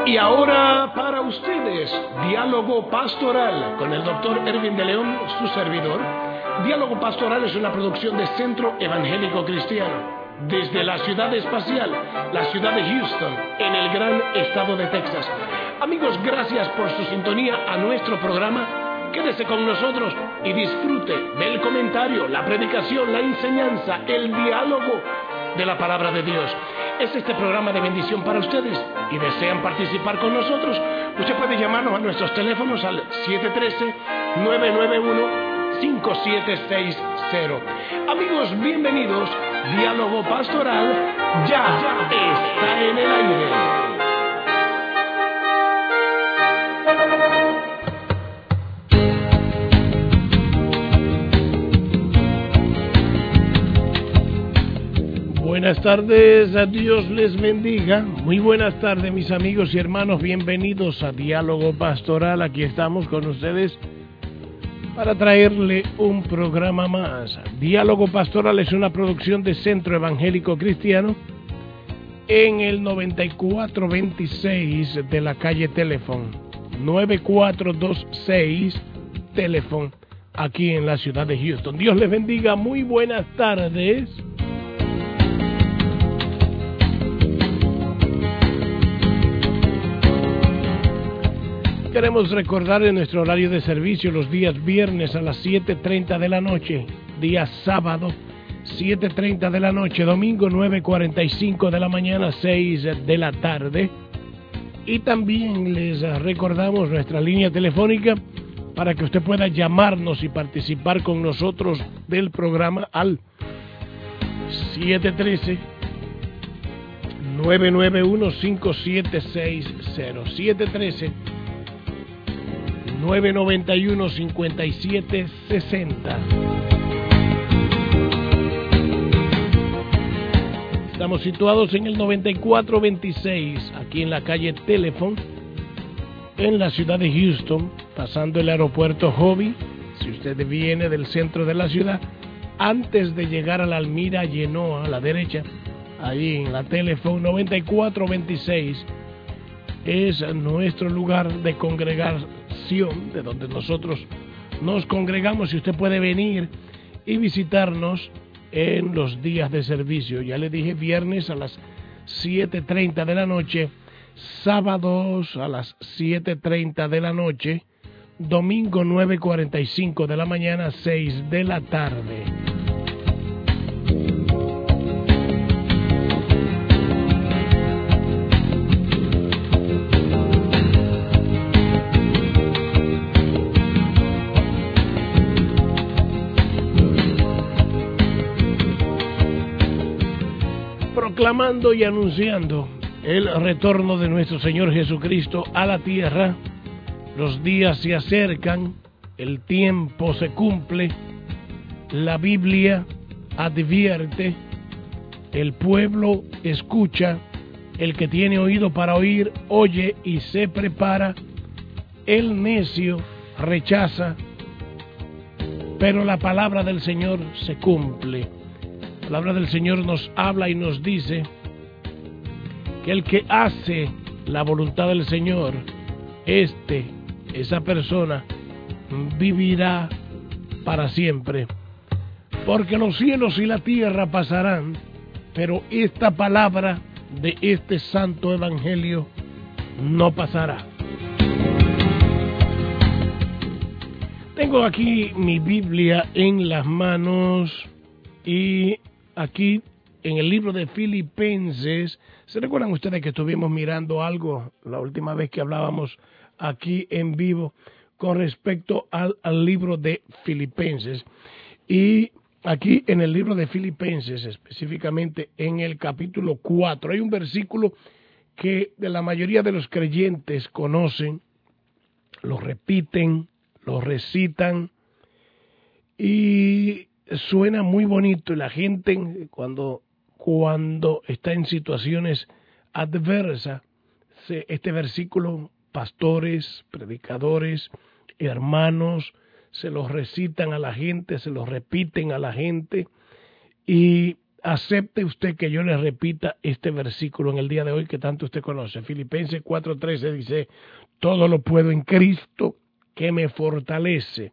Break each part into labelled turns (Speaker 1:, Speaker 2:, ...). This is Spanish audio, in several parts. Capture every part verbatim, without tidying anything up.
Speaker 1: Y ahora para ustedes, Diálogo Pastoral con el doctor Erwin de León, su servidor. Diálogo Pastoral es una producción de Centro Evangélico Cristiano, desde la ciudad espacial, la ciudad de Houston, en el gran estado de Texas. Amigos, gracias por su sintonía a nuestro programa. Quédese con nosotros y disfrute del comentario, la predicación, la enseñanza, el diálogo de la palabra de Dios. Es este programa de bendición para ustedes y desean participar con nosotros. Usted puede llamarnos a nuestros teléfonos al siete uno tres, nueve nueve uno, cinco siete seis cero. Amigos, bienvenidos. Diálogo Pastoral ya, ya está en el aire. Buenas tardes, a Dios les bendiga. Muy buenas tardes, mis amigos y hermanos. Bienvenidos a Diálogo Pastoral. Aquí estamos con ustedes para traerle un programa más. Diálogo Pastoral es una producción de Centro Evangélico Cristiano en el noventa y cuatro veintiséis de la calle Teléfono, nueve cuatro dos seis Teléfono, aquí en la ciudad de Houston. Dios les bendiga. Muy buenas tardes. Queremos recordar en nuestro horario de servicio los días viernes a las siete treinta de la noche, día sábado siete treinta de la noche, domingo nueve cuarenta y cinco de la mañana, seis de la tarde. Y también les recordamos nuestra línea telefónica para que usted pueda llamarnos y participar con nosotros del programa al siete uno tres, nueve nueve uno, cinco siete seis cero, siete uno tres, nueve nueve uno, cinco siete seis cero. Estamos situados en el noventa y cuatro veintiséis, aquí en la calle Teléfono, en la ciudad de Houston, pasando el aeropuerto Hobby. Si usted viene del centro de la ciudad, antes de llegar a la Almira Genoa, a la derecha, ahí en la Teléfono, noventa y cuatro veintiséis, es nuestro lugar de congregación, de donde nosotros nos congregamos, y usted puede venir y visitarnos en los días de servicio. Ya le dije, viernes a las siete treinta de la noche, sábados a las siete treinta de la noche, domingo nueve cuarenta y cinco de la mañana, seis de la tarde. Proclamando y anunciando el retorno de nuestro Señor Jesucristo a la tierra. Los días se acercan, el tiempo se cumple, la Biblia advierte, el pueblo escucha, el que tiene oído para oír, oye y se prepara, el necio rechaza, pero la palabra del Señor se cumple. La palabra del Señor nos habla y nos dice que el que hace la voluntad del Señor, este, esa persona, vivirá para siempre. Porque los cielos y la tierra pasarán, pero esta palabra de este santo evangelio no pasará. Tengo aquí mi Biblia en las manos y aquí en el libro de Filipenses. ¿Se recuerdan ustedes que estuvimos mirando algo la última vez que hablábamos aquí en vivo con respecto al, al libro de Filipenses? Y aquí en el libro de Filipenses, específicamente en el capítulo cuatro, hay un versículo que de la mayoría de los creyentes conocen, lo repiten, lo recitan y suena muy bonito, y la gente cuando, cuando está en situaciones adversas, se, este versículo, pastores, predicadores, hermanos, se los recitan a la gente, se los repiten a la gente, y acepte usted que yo le repita este versículo en el día de hoy que tanto usted conoce. Filipenses cuatro trece dice, todo lo puedo en Cristo que me fortalece.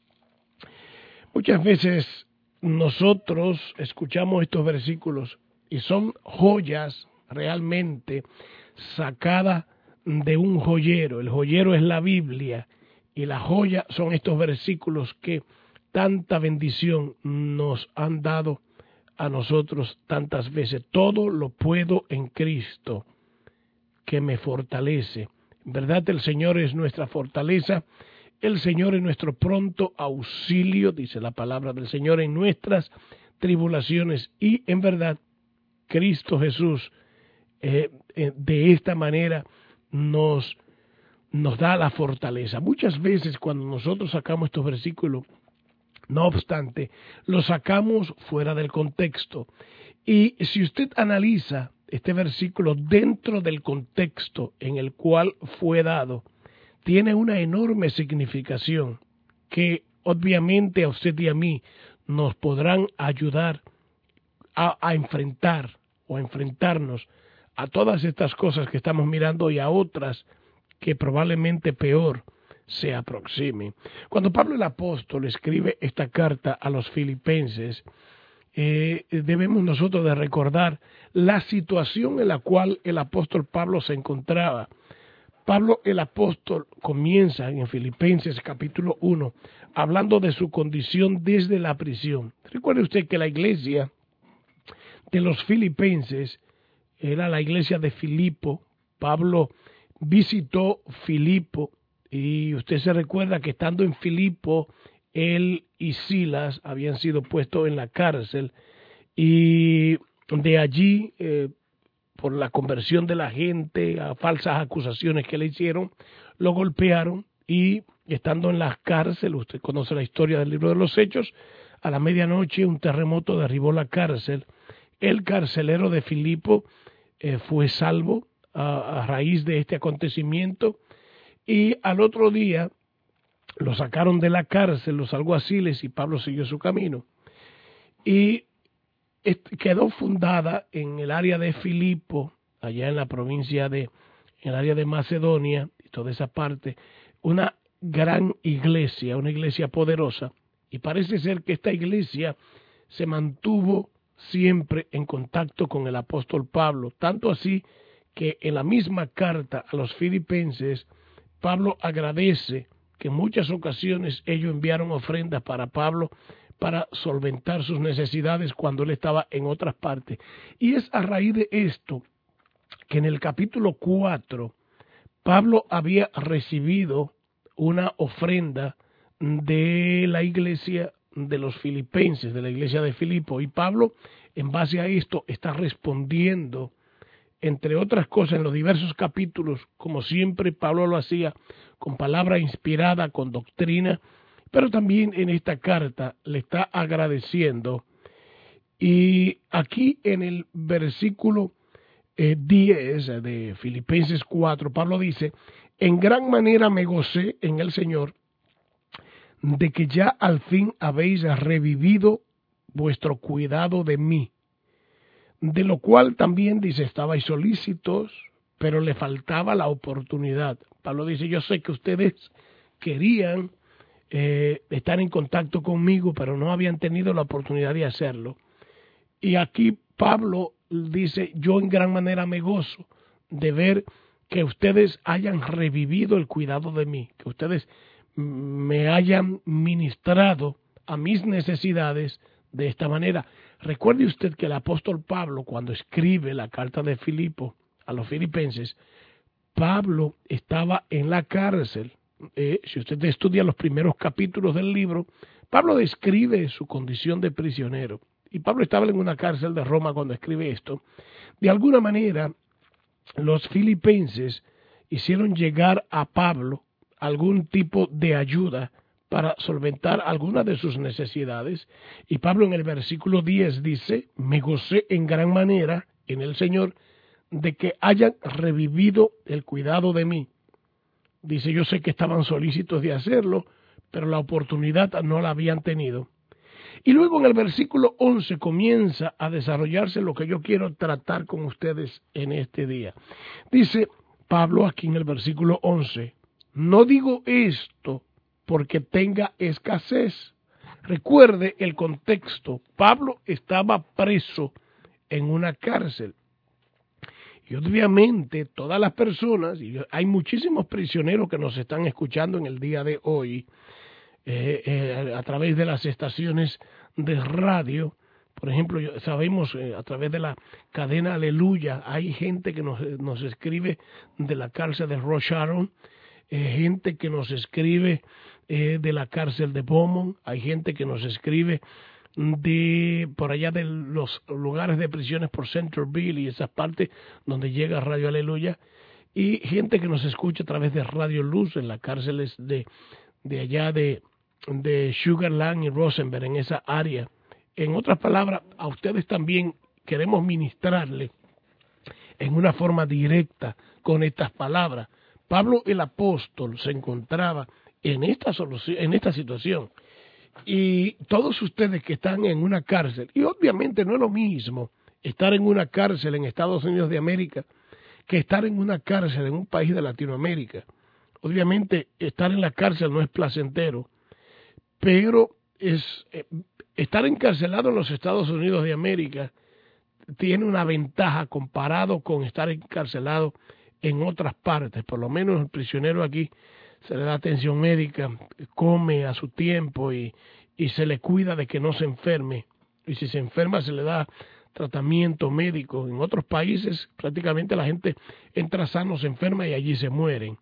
Speaker 1: Muchas veces nosotros escuchamos estos versículos y son joyas realmente sacadas de un joyero. El joyero es la Biblia y la joya son estos versículos que tanta bendición nos han dado a nosotros tantas veces. Todo lo puedo en Cristo que me fortalece. En verdad el Señor es nuestra fortaleza, el Señor es nuestro pronto auxilio, dice la palabra del Señor, en nuestras tribulaciones, y en verdad Cristo Jesús eh, eh, de esta manera nos, nos da la fortaleza. Muchas veces cuando nosotros sacamos estos versículos, no obstante, los sacamos fuera del contexto. Y si usted analiza este versículo dentro del contexto en el cual fue dado, tiene una enorme significación que obviamente a usted y a mí nos podrán ayudar a, a enfrentar o a enfrentarnos a todas estas cosas que estamos mirando y a otras que probablemente peor se aproxime. Cuando Pablo el apóstol escribe esta carta a los filipenses, eh, debemos nosotros de recordar la situación en la cual el apóstol Pablo se encontraba. Pablo el apóstol comienza en Filipenses capítulo uno hablando de su condición desde la prisión. Recuerde usted que la iglesia de los filipenses era la iglesia de Filipo. Pablo visitó Filipo. Y usted se recuerda que estando en Filipo, él y Silas habían sido puestos en la cárcel y de allí, eh, por la conversión de la gente, a falsas acusaciones que le hicieron, lo golpearon y estando en la cárcel, usted conoce la historia del libro de los Hechos, a la medianoche un terremoto derribó la cárcel. El carcelero de Filipo eh, fue salvo a, a raíz de este acontecimiento. Y al otro día lo sacaron de la cárcel los alguaciles y Pablo siguió su camino. Y quedó fundada en el área de Filipo, allá en la provincia de, en el área de Macedonia y toda esa parte, una gran iglesia, una iglesia poderosa. Y parece ser que esta iglesia se mantuvo siempre en contacto con el apóstol Pablo, tanto así que en la misma carta a los filipenses, Pablo agradece que en muchas ocasiones ellos enviaron ofrendas para Pablo para solventar sus necesidades cuando él estaba en otras partes. Y es a raíz de esto que en el capítulo cuatro Pablo había recibido una ofrenda de la iglesia de los filipenses, de la iglesia de Filipo. Y Pablo, en base a esto, está respondiendo, entre otras cosas, en los diversos capítulos, como siempre Pablo lo hacía, con palabra inspirada, con doctrina, pero también en esta carta le está agradeciendo. Y aquí en el versículo eh, diez de Filipenses cuatro, Pablo dice, en gran manera me gocé en el Señor de que ya al fin habéis revivido vuestro cuidado de mí. De lo cual también dice, estabais solícitos, pero le faltaba la oportunidad. Pablo dice, yo sé que ustedes querían eh, estar en contacto conmigo, pero no habían tenido la oportunidad de hacerlo. Y aquí Pablo dice, yo en gran manera me gozo de ver que ustedes hayan revivido el cuidado de mí, que ustedes me hayan ministrado a mis necesidades de esta manera. Recuerde usted que el apóstol Pablo, cuando escribe la carta de Filipo a los filipenses, Pablo estaba en la cárcel. Eh, si usted estudia los primeros capítulos del libro, Pablo describe su condición de prisionero. Y Pablo estaba en una cárcel de Roma cuando escribe esto. De alguna manera, los filipenses hicieron llegar a Pablo algún tipo de ayuda para solventar algunas de sus necesidades. Y Pablo en el versículo diez dice, me gocé en gran manera en el Señor de que hayan revivido el cuidado de mí. Dice, yo sé que estaban solícitos de hacerlo, pero la oportunidad no la habían tenido. Y luego en el versículo once comienza a desarrollarse lo que yo quiero tratar con ustedes en este día. Dice Pablo aquí en el versículo once, no digo esto porque tenga escasez. Recuerde el contexto, Pablo estaba preso en una cárcel. Y obviamente todas las personas, y hay muchísimos prisioneros que nos están escuchando en el día de hoy, eh, eh, a través de las estaciones de radio. Por ejemplo, sabemos eh, a través de la cadena Aleluya, hay gente que nos, nos escribe de la cárcel de Rosh Sharon, eh, gente que nos escribe eh, de la cárcel de Beaumont, hay gente que nos escribe de por allá de los lugares de prisiones por Centerville y esas partes donde llega Radio Aleluya, y gente que nos escucha a través de Radio Luz en las cárceles de, de allá de, de Sugar Land y Rosenberg, en esa área. En otras palabras, a ustedes también queremos ministrarle en una forma directa con estas palabras. Pablo el apóstol se encontraba en esta solución, en esta situación. Y todos ustedes que están en una cárcel, y obviamente no es lo mismo estar en una cárcel en Estados Unidos de América que estar en una cárcel en un país de Latinoamérica. Obviamente estar en la cárcel no es placentero, pero es eh, estar encarcelado en los Estados Unidos de América tiene una ventaja comparado con estar encarcelado en otras partes. Por lo menos el prisionero aquí se le da atención médica, come a su tiempo y, y se le cuida de que no se enferme. Y si se enferma se le da tratamiento médico. En otros países prácticamente la gente entra sano, se enferma y allí se mueren.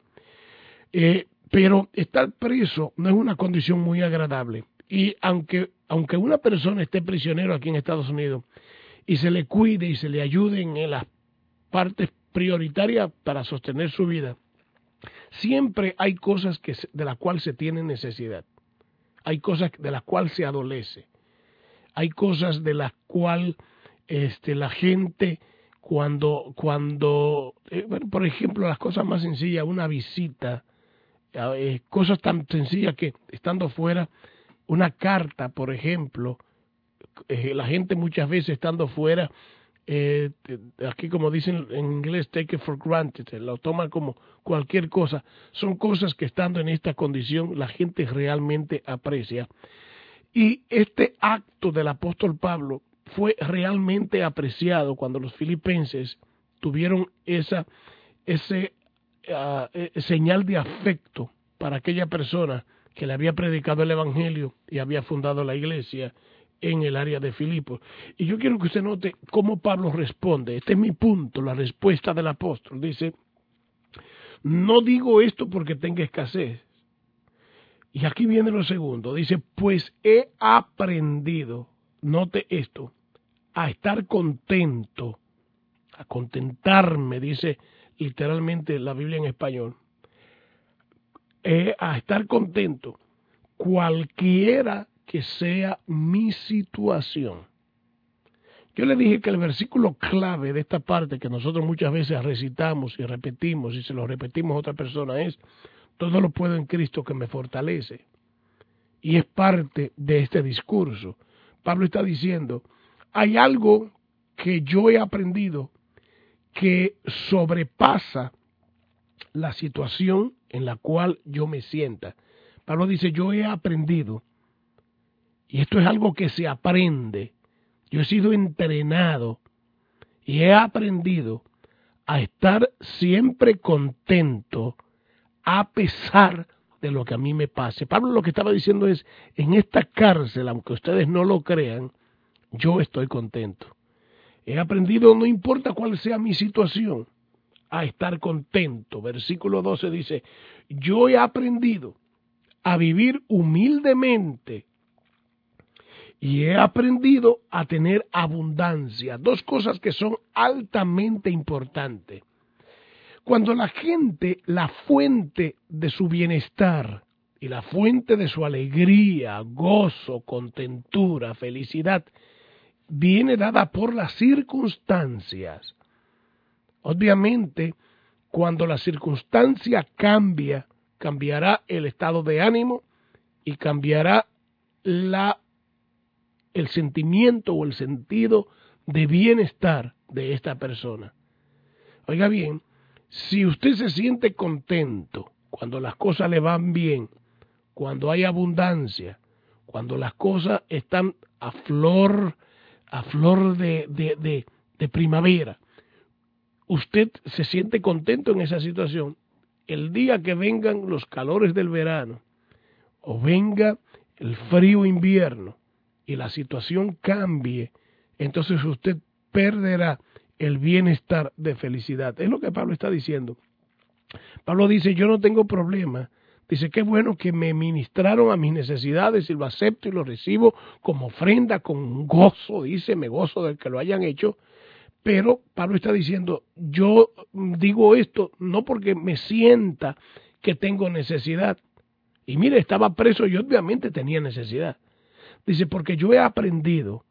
Speaker 1: Eh, pero estar preso no es una condición muy agradable. Y aunque, aunque una persona esté prisionero aquí en Estados Unidos y se le cuide y se le ayude en las partes prioritarias para sostener su vida, siempre hay cosas que de las cuales se tiene necesidad, hay cosas de las cuales se adolece, hay cosas de las cuales este, la gente cuando, cuando eh, bueno, por ejemplo, las cosas más sencillas, una visita, eh, cosas tan sencillas que estando fuera, una carta, por ejemplo, eh, la gente muchas veces estando fuera, Eh, aquí como dicen en inglés, take it for granted, lo toman como cualquier cosa. Son cosas que estando en esta condición la gente realmente aprecia. Y este acto del apóstol Pablo fue realmente apreciado cuando los filipenses tuvieron esa ese uh, eh, señal de afecto para aquella persona que le había predicado el evangelio y había fundado la iglesia en el área de Filipos. Y yo quiero que usted note cómo Pablo responde. Este es mi punto, la respuesta del apóstol. Dice, no digo esto porque tenga escasez. Y aquí viene lo segundo. Dice, pues he aprendido, note esto, a estar contento, a contentarme, dice literalmente la Biblia en español, eh, a estar contento, cualquiera que sea mi situación. Yo le dije que el versículo clave de esta parte que nosotros muchas veces recitamos y repetimos y se lo repetimos a otra persona es, todo lo puedo en Cristo que me fortalece. Y es parte de este discurso. Pablo está diciendo, hay algo que yo he aprendido que sobrepasa la situación en la cual yo me sienta. Pablo dice, yo he aprendido. Y esto es algo que se aprende. Yo he sido entrenado y he aprendido a estar siempre contento a pesar de lo que a mí me pase. Pablo lo que estaba diciendo es, en esta cárcel, aunque ustedes no lo crean, yo estoy contento. He aprendido, no importa cuál sea mi situación, a estar contento. Versículo doce dice, yo he aprendido a vivir humildemente y he aprendido a tener abundancia. Dos cosas que son altamente importantes. Cuando la gente, la fuente de su bienestar y la fuente de su alegría, gozo, contentura, felicidad, viene dada por las circunstancias. Obviamente, cuando la circunstancia cambia, cambiará el estado de ánimo y cambiará la el sentimiento o el sentido de bienestar de esta persona. Oiga bien, si usted se siente contento cuando las cosas le van bien, cuando hay abundancia, cuando las cosas están a flor, a flor de, de, de, de primavera, usted se siente contento en esa situación, el día que vengan los calores del verano o venga el frío invierno y la situación cambie, entonces usted perderá el bienestar de felicidad. Es lo que Pablo está diciendo. Pablo dice, yo no tengo problema. Dice, qué bueno que me ministraron a mis necesidades y lo acepto y lo recibo como ofrenda, con gozo, dice, me gozo del que lo hayan hecho. Pero Pablo está diciendo, yo digo esto no porque me sienta que tengo necesidad. Y mire, estaba preso y obviamente tenía necesidad. Dice, porque yo he aprendido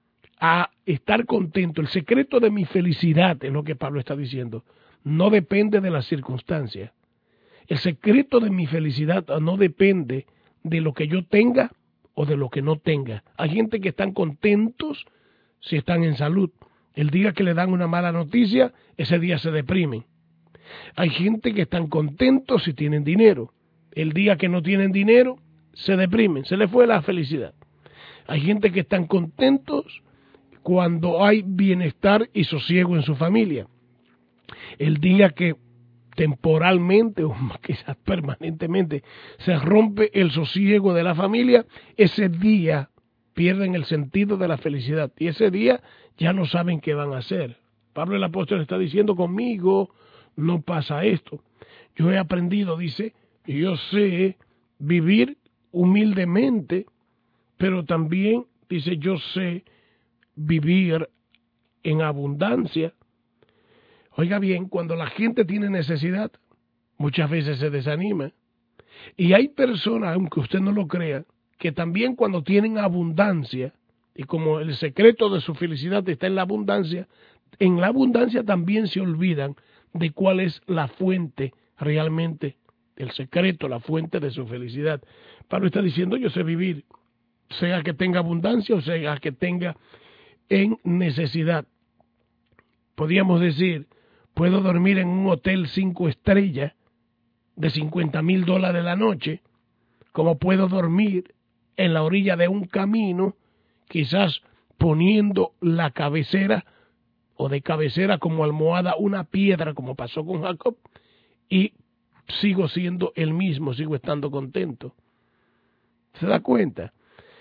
Speaker 1: a estar contento. El secreto de mi felicidad, es lo que Pablo está diciendo, no depende de las circunstancias. El secreto de mi felicidad no depende de lo que yo tenga o de lo que no tenga. Hay gente que están contentos si están en salud. El día que le dan una mala noticia, ese día se deprimen. Hay gente que están contentos si tienen dinero. El día que no tienen dinero, se deprimen, se les fue la felicidad. Hay gente que están contentos cuando hay bienestar y sosiego en su familia. El día que temporalmente o quizás permanentemente se rompe el sosiego de la familia, ese día pierden el sentido de la felicidad y ese día ya no saben qué van a hacer. Pablo el apóstol está diciendo, conmigo no pasa esto. Yo he aprendido, dice, y yo sé vivir humildemente, pero también, dice, yo sé vivir en abundancia. Oiga bien, cuando la gente tiene necesidad, muchas veces se desanima. Y hay personas, aunque usted no lo crea, que también cuando tienen abundancia, y como el secreto de su felicidad está en la abundancia, en la abundancia también se olvidan de cuál es la fuente realmente, el secreto, la fuente de su felicidad. Pablo está diciendo, yo sé vivir, sea que tenga abundancia o sea que tenga en necesidad. Podríamos decir, puedo dormir en un hotel cinco estrellas de cincuenta mil dólares la noche, como puedo dormir en la orilla de un camino, quizás poniendo la cabecera o de cabecera como almohada una piedra, como pasó con Jacob, y sigo siendo el mismo, sigo estando contento. ¿Se da cuenta?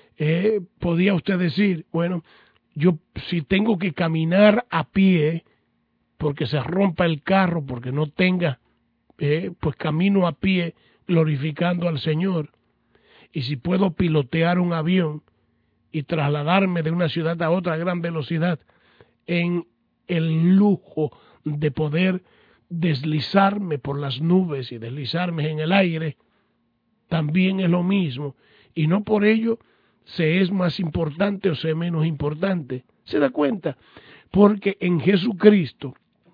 Speaker 1: Eh, podía usted decir, bueno, yo si tengo que caminar a pie porque se rompa el carro, porque no tenga, eh, pues camino a pie glorificando al Señor. Y si puedo pilotear un avión y trasladarme de una ciudad a otra a gran velocidad en el lujo de poder deslizarme por las nubes y deslizarme en el aire, también es lo mismo. Y no por ello se es más importante o se es menos importante. ¿Se da cuenta? Porque en Jesucristo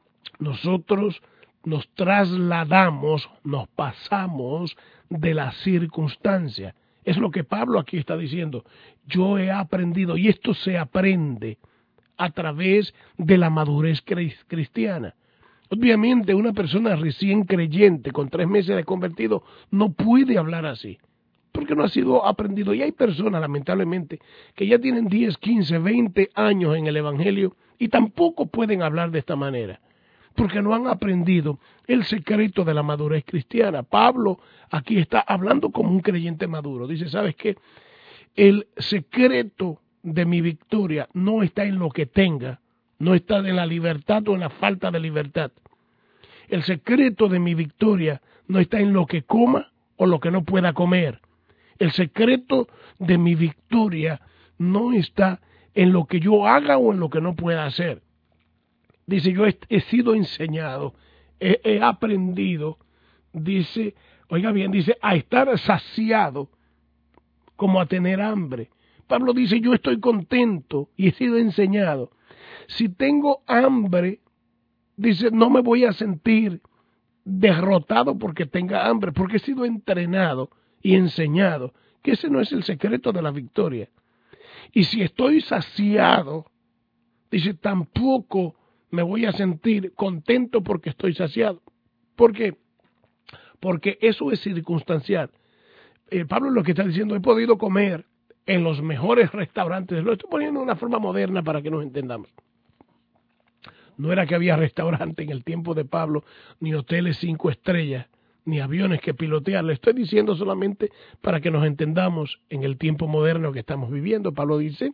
Speaker 1: nosotros nos trasladamos, nos pasamos de las circunstancias. Es lo que Pablo aquí está diciendo. Yo he aprendido, y esto se aprende a través de la madurez cristiana. Obviamente una persona recién creyente con tres meses de convertido no puede hablar así, porque no ha sido aprendido. Y hay personas, lamentablemente, que ya tienen diez, quince, veinte años en el Evangelio y tampoco pueden hablar de esta manera, porque no han aprendido el secreto de la madurez cristiana. Pablo aquí está hablando como un creyente maduro. Dice, ¿sabes qué? El secreto de mi victoria no está en lo que tenga, no está en la libertad o en la falta de libertad. El secreto de mi victoria no está en lo que coma o lo que no pueda comer. El secreto de mi victoria no está en lo que yo haga o en lo que no pueda hacer. Dice, yo he, he sido enseñado, he, he aprendido, dice, oiga bien, dice, a estar saciado como a tener hambre. Pablo dice, yo estoy contento y he sido enseñado. Si tengo hambre, dice, no me voy a sentir derrotado porque tenga hambre, porque he sido entrenado y enseñado que ese no es el secreto de la victoria. Y si estoy saciado, dice, tampoco me voy a sentir contento porque estoy saciado. ¿Por qué? Porque eso es circunstancial. Eh, Pablo lo que está diciendo, he podido comer en los mejores restaurantes. Lo estoy poniendo de una forma moderna para que nos entendamos. No era que había restaurantes en el tiempo de Pablo, ni hoteles cinco estrellas, ni aviones que pilotear. Le estoy diciendo solamente para que nos entendamos en el tiempo moderno que estamos viviendo. Pablo dice,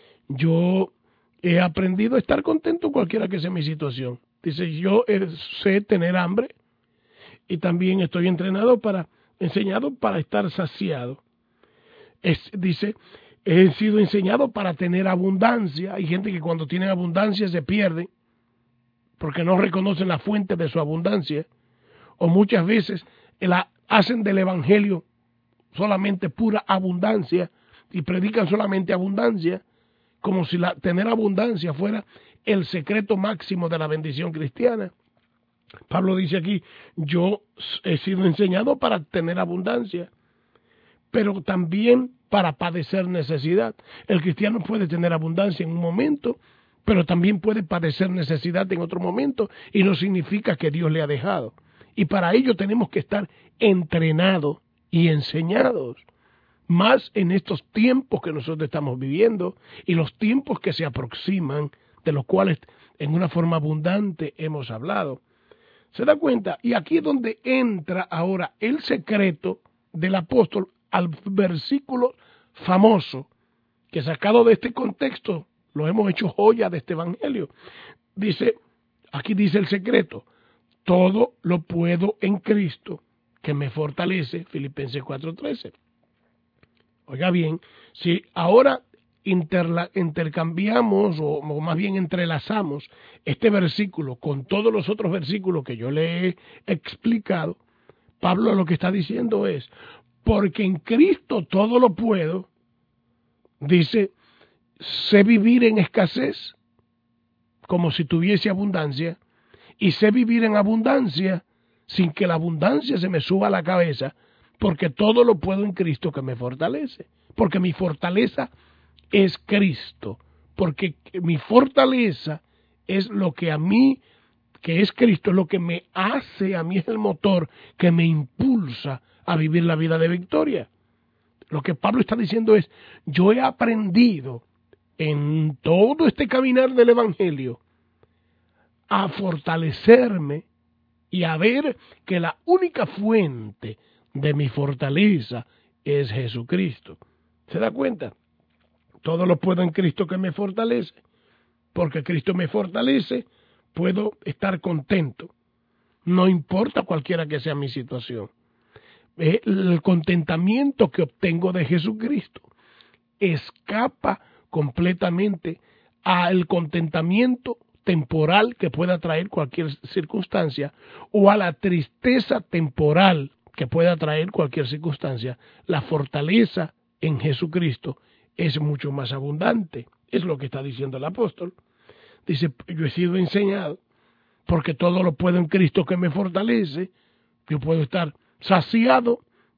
Speaker 1: yo he aprendido a estar contento cualquiera que sea mi situación. Dice, yo sé tener hambre y también estoy entrenado para, enseñado para estar saciado. Es, dice, he sido enseñado para tener abundancia. Hay gente que cuando tiene abundancia se pierde porque no reconocen la fuente de su abundancia, o muchas veces la, hacen del evangelio solamente pura abundancia y predican solamente abundancia, como si la, tener abundancia fuera el secreto máximo de la bendición cristiana. Pablo dice aquí, yo he sido enseñado para tener abundancia, pero también para padecer necesidad. El cristiano puede tener abundancia en un momento, pero también puede padecer necesidad en otro momento, y no significa que Dios le ha dejado. Y para ello tenemos que estar entrenados y enseñados, más en estos tiempos que nosotros estamos viviendo y los tiempos que se aproximan, de los cuales en una forma abundante hemos hablado. ¿Se da cuenta? Y aquí es donde entra ahora el secreto del apóstol al versículo famoso, que sacado de este contexto, lo hemos hecho joya de este evangelio. Dice, aquí dice el secreto, todo lo puedo en Cristo que me fortalece, Filipenses cuatro trece. Oiga bien, si ahora interla, intercambiamos o, o más bien entrelazamos este versículo con todos los otros versículos que yo le he explicado, Pablo lo que está diciendo es, porque en Cristo todo lo puedo, dice, sé vivir en escasez como si tuviese abundancia, y sé vivir en abundancia sin que la abundancia se me suba a la cabeza, porque todo lo puedo en Cristo que me fortalece, porque mi fortaleza es Cristo, porque mi fortaleza es lo que a mí, que es Cristo, es lo que me hace, a mí es el motor que me impulsa a vivir la vida de victoria. Lo que Pablo está diciendo es, yo he aprendido en todo este caminar del Evangelio a fortalecerme y a ver que la única fuente de mi fortaleza es Jesucristo. ¿Se da cuenta? Todo lo puedo en Cristo que me fortalece. Porque Cristo me fortalece, puedo estar contento. No importa cualquiera que sea mi situación. El contentamiento que obtengo de Jesucristo escapa completamente al contentamiento temporal que pueda traer cualquier circunstancia o a la tristeza temporal que pueda traer cualquier circunstancia. La fortaleza en Jesucristo es mucho más abundante. Es lo que está diciendo el apóstol. Dice, yo he sido enseñado porque todo lo puedo en Cristo que me fortalece. Yo puedo estar saciado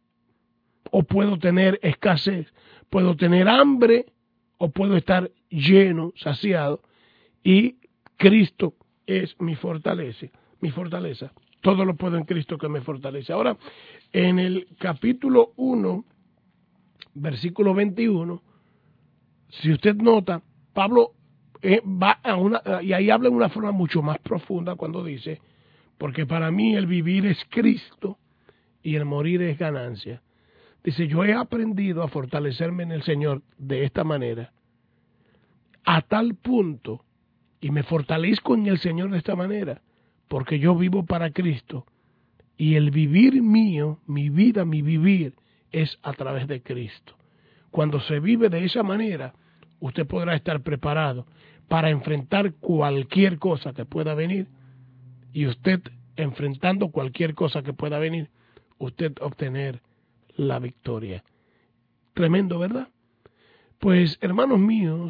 Speaker 1: o puedo tener escasez. Puedo tener hambre o puedo estar lleno, saciado. Y Cristo es mi fortaleza, mi fortaleza. Todo lo puedo en Cristo que me fortalece. Ahora, en el capítulo uno, versículo veintiuno, si usted nota, Pablo eh, va a una, y ahí habla de una forma mucho más profunda cuando dice, porque para mí el vivir es Cristo y el morir es ganancia. Dice, yo he aprendido a fortalecerme en el Señor de esta manera, a tal punto, y me fortalezco en el Señor de esta manera, porque yo vivo para Cristo, y el vivir mío, mi vida, mi vivir, es a través de Cristo. Cuando se vive de esa manera, usted podrá estar preparado para enfrentar cualquier cosa que pueda venir, y usted, enfrentando cualquier cosa que pueda venir, usted obtener la victoria. Tremendo, ¿verdad? Pues, hermanos míos,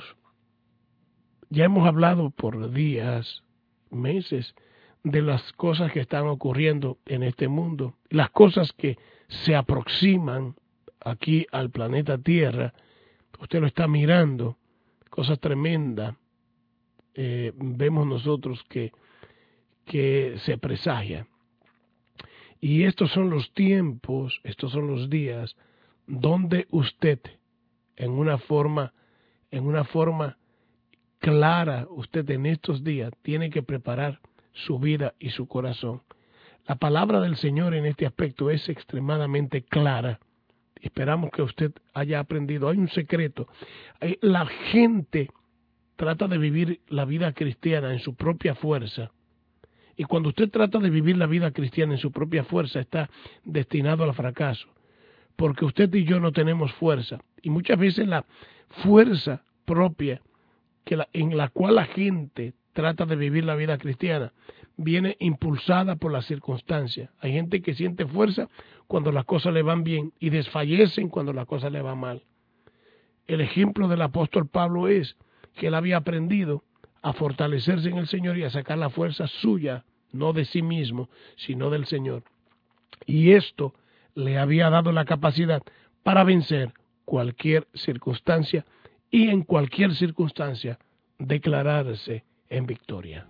Speaker 1: ya hemos hablado por días, meses, de las cosas que están ocurriendo en este mundo, las cosas que se aproximan aquí al planeta Tierra. usted lo está mirando, cosas tremendas, eh, vemos nosotros que, que se presagia. Y estos son los tiempos, estos son los días donde usted, en una forma, en una forma clara, usted en estos días tiene que preparar su vida y su corazón. La palabra del Señor en este aspecto es extremadamente clara. Esperamos que usted haya aprendido. Hay un secreto. La gente trata de vivir la vida cristiana en su propia fuerza. Y cuando usted trata de vivir la vida cristiana en su propia fuerza, está destinado al fracaso. Porque usted y yo no tenemos fuerza. Y muchas veces la fuerza propia que la, en la cual la gente trata de vivir la vida cristiana viene impulsada por las circunstancias. Hay gente que siente fuerza cuando las cosas le van bien y desfallecen cuando las cosas le van mal. El ejemplo del apóstol Pablo es que él había aprendido a fortalecerse en el Señor y a sacar la fuerza suya, no de sí mismo, sino del Señor. Y esto le había dado la capacidad para vencer cualquier circunstancia y en cualquier circunstancia declararse en victoria.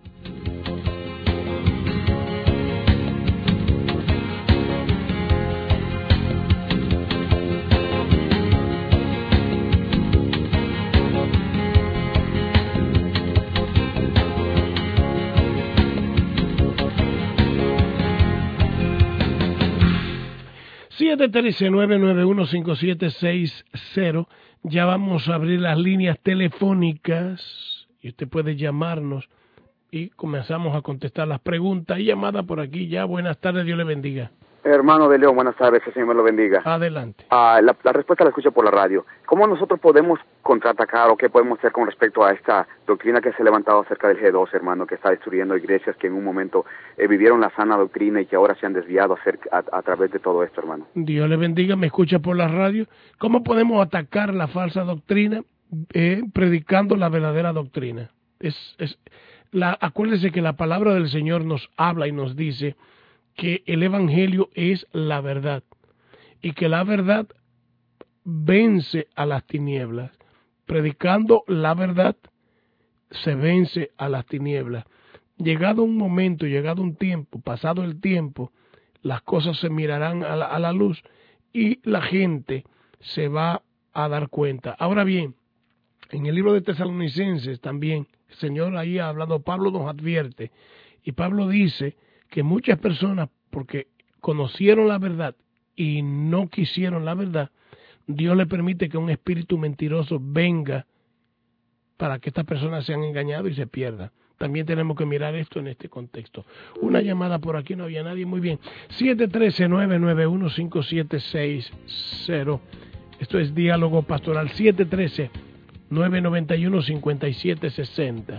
Speaker 1: siete uno tres, nueve nueve uno, cinco siete seis cero. Ya vamos a abrir las líneas telefónicas y usted puede llamarnos y comenzamos a contestar las preguntas y llamadas por aquí ya. Buenas tardes, Dios le bendiga.
Speaker 2: Hermano de León, buenas tardes, el Señor me lo bendiga.
Speaker 1: Adelante.
Speaker 2: Ah, la, la respuesta la escucho por la radio. ¿Cómo nosotros podemos contraatacar o qué podemos hacer con respecto a esta doctrina que se ha levantado acerca del G dos, hermano, que está destruyendo iglesias que en un momento eh, vivieron la sana doctrina y que ahora se han desviado acerca, a, a través de todo esto, hermano?
Speaker 1: Dios le bendiga, me escucha por la radio. ¿Cómo podemos atacar la falsa doctrina? Eh, predicando la verdadera doctrina. Es, es, la, acuérdese que la palabra del Señor nos habla y nos dice que el Evangelio es la verdad y que la verdad vence a las tinieblas. Predicando la verdad se vence a las tinieblas. Llegado un momento, llegado un tiempo, pasado el tiempo, las cosas se mirarán a la, a la luz y la gente se va a dar cuenta. Ahora bien, en el libro de Tesalonicenses también, el Señor ahí ha hablado, Pablo nos advierte, y Pablo dice que muchas personas, porque conocieron la verdad y no quisieron la verdad, Dios le permite que un espíritu mentiroso venga para que estas personas sean engañadas y se pierdan. También tenemos que mirar esto en este contexto. Una llamada por aquí, no había nadie, muy bien. siete uno tres, nueve nueve uno, cinco siete seis cero. Esto es Diálogo Pastoral. siete uno tres, nueve nueve uno, cinco siete seis cero.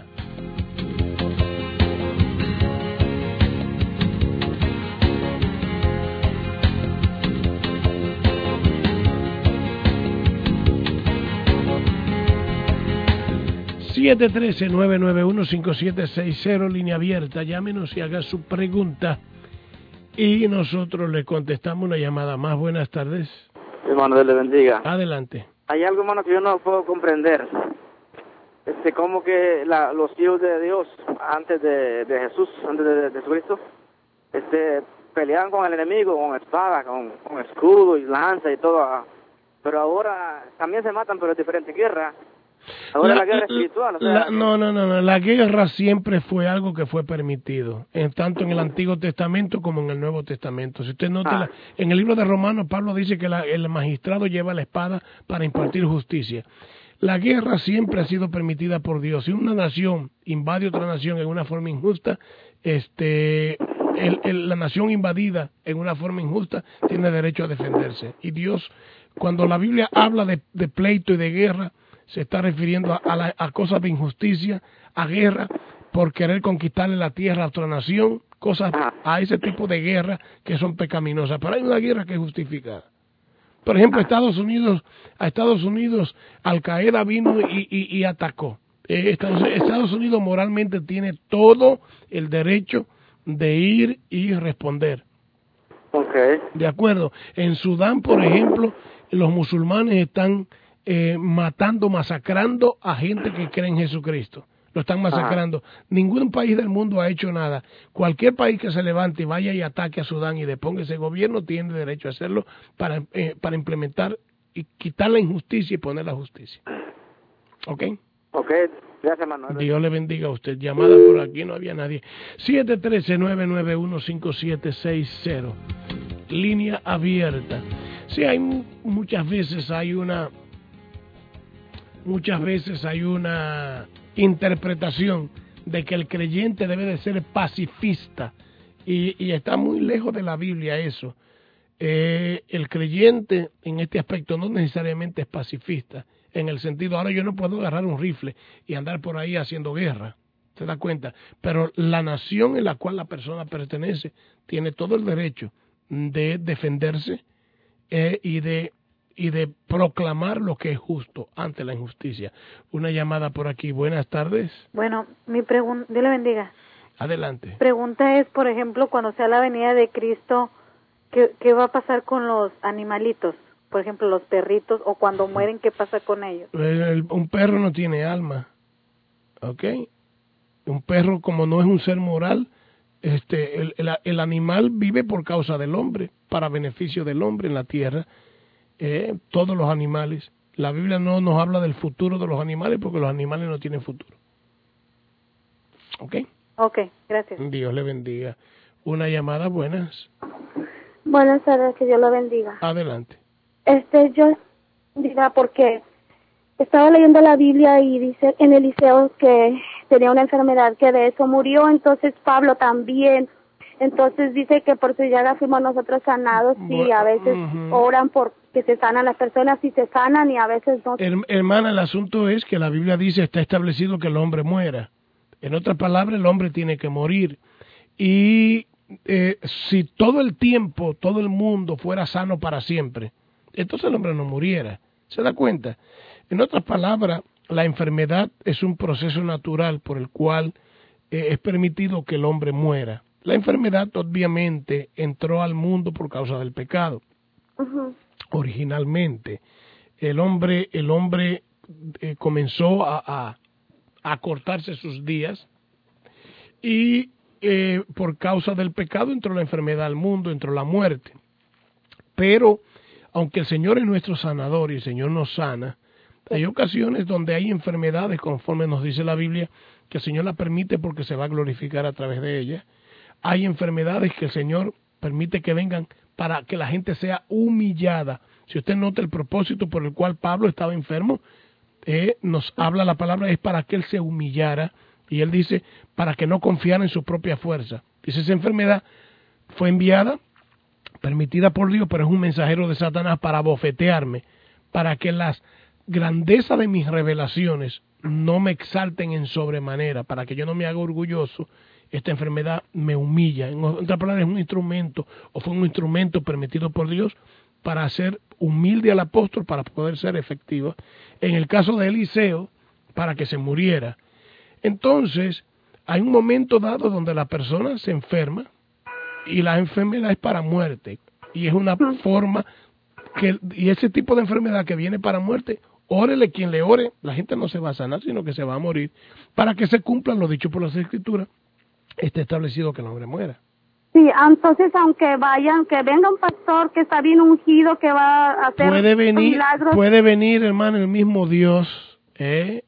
Speaker 1: siete uno tres, nueve nueve uno, cinco siete seis cero, línea abierta. Llámenos y haga su pregunta y nosotros le contestamos una llamada más. Buenas tardes.
Speaker 3: Hermano, Dios le bendiga.
Speaker 1: Adelante.
Speaker 3: Hay algo, hermano, que yo no puedo comprender. Este, como que la, los hijos de Dios, antes de, de Jesús, antes de, de Jesucristo, este, peleaban con el enemigo, con espada, con, con escudo y lanza y todo. Pero ahora también se matan, pero es diferente guerra. Ahora la, la guerra espiritual. O sea,
Speaker 1: la, no, no, no, no. La guerra siempre fue algo que fue permitido, en tanto en el Antiguo Testamento como en el Nuevo Testamento. Si usted nota, ah. la, en el libro de Romanos, Pablo dice que la, el magistrado lleva la espada para impartir justicia. La guerra siempre ha sido permitida por Dios. Si una nación invade otra nación en una forma injusta, este, el, el, la nación invadida en una forma injusta tiene derecho a defenderse. Y Dios, cuando la Biblia habla de, de pleito y de guerra, se está refiriendo a, a, la, a cosas de injusticia, a guerra por querer conquistarle la tierra a otra nación, cosas a ese tipo de guerra que son pecaminosas. Pero hay una guerra que es justificada. Por ejemplo, Estados Unidos, a Estados Unidos, Al Qaeda vino y, y, y atacó. Eh, Estados, Estados Unidos moralmente tiene todo el derecho de ir y responder.
Speaker 3: Okay.
Speaker 1: De acuerdo. En Sudán, por ejemplo, los musulmanes están eh, matando, masacrando a gente que cree en Jesucristo. Lo están masacrando. Ajá. Ningún país del mundo ha hecho nada. Cualquier país que se levante y vaya y ataque a Sudán y deponga ese gobierno tiene derecho a hacerlo para, eh, para implementar y quitar la injusticia y poner la justicia. ¿Ok?
Speaker 3: Ok, gracias, Manuel.
Speaker 1: Dios le bendiga a usted. Llamada por aquí, no había nadie. siete uno tres, nueve nueve uno, cinco siete seis cero. Línea abierta. Sí, hay muchas veces hay una muchas veces hay una interpretación de que el creyente debe de ser pacifista y, y está muy lejos de la Biblia eso. Eh, el creyente en este aspecto no necesariamente es pacifista, en el sentido, ahora yo no puedo agarrar un rifle y andar por ahí haciendo guerra, ¿se da cuenta? Pero la nación en la cual la persona pertenece tiene todo el derecho de defenderse eh, y de y de proclamar lo que es justo ante la injusticia. Una llamada por aquí. Buenas tardes.
Speaker 4: Bueno, mi pregunta, Dios le bendiga.
Speaker 1: Adelante.
Speaker 4: Pregunta es, por ejemplo, cuando sea la venida de Cristo, ¿qué, qué va a pasar con los animalitos? Por ejemplo, los perritos, o cuando mueren, ¿qué pasa con ellos?
Speaker 1: El, un perro no tiene alma, ¿ok? Un perro, como no es un ser moral, este, el, el, el animal vive por causa del hombre, para beneficio del hombre en la tierra. Eh, todos los animales. La Biblia no nos habla del futuro de los animales porque los animales no tienen futuro. ¿Ok?
Speaker 4: Ok, gracias.
Speaker 1: Dios le bendiga. Una llamada, buenas.
Speaker 5: Buenas tardes, que Dios lo bendiga.
Speaker 1: Adelante.
Speaker 5: Este, yo diga porque estaba leyendo la Biblia y dice en Eliseo que tenía una enfermedad que de eso murió, entonces Pablo también. Entonces dice que por su llaga fuimos nosotros sanados y a veces uh-huh. oran por que se sanan las personas y se sanan y a veces no.
Speaker 1: Hermana, el asunto es que la Biblia dice está establecido que el hombre muera. En otras palabras, el hombre tiene que morir. Y eh, si todo el tiempo, todo el mundo fuera sano para siempre, entonces el hombre no muriera. ¿Se da cuenta? En otras palabras, la enfermedad es un proceso natural por el cual eh, es permitido que el hombre muera. La enfermedad obviamente entró al mundo por causa del pecado. Uh-huh. Originalmente, el hombre, el hombre eh, comenzó a, a, a cortarse sus días y eh, por causa del pecado entró la enfermedad al mundo, entró la muerte. Pero, aunque el Señor es nuestro sanador y el Señor nos sana, hay ocasiones donde hay enfermedades, conforme nos dice la Biblia, que el Señor la permite porque se va a glorificar a través de ellas. Hay enfermedades que el Señor permite que vengan para que la gente sea humillada. Si usted nota el propósito por el cual Pablo estaba enfermo, eh, nos habla la palabra, es para que él se humillara. Y él dice, para que no confiara en su propia fuerza. Dice, esa enfermedad fue enviada, permitida por Dios, pero es un mensajero de Satanás para bofetearme, para que las grandezas de mis revelaciones no me exalten en sobremanera, para que yo no me haga orgulloso. Esta enfermedad me humilla. En otras palabras, es un instrumento, o fue un instrumento permitido por Dios para hacer humilde al apóstol, para poder ser efectivo. En el caso de Eliseo, para que se muriera. Entonces, hay un momento dado donde la persona se enferma y la enfermedad es para muerte. Y es una forma que, y ese tipo de enfermedad que viene para muerte, órele quien le ore, la gente no se va a sanar, sino que se va a morir, para que se cumplan lo dicho por las Escrituras. Está establecido que el hombre muera.
Speaker 5: Sí, entonces aunque vaya, aunque venga un pastor que está bien ungido, que va a hacer
Speaker 1: puede venir,
Speaker 5: milagros.
Speaker 1: Puede venir, hermano, el mismo Dios, ¿eh?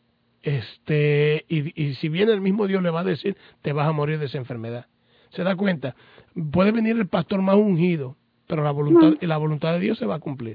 Speaker 1: este y, y si viene el mismo Dios le va a decir, te vas a morir de esa enfermedad. ¿Se da cuenta? Puede venir el pastor más ungido, pero la voluntad, mm. la voluntad de Dios se va a cumplir.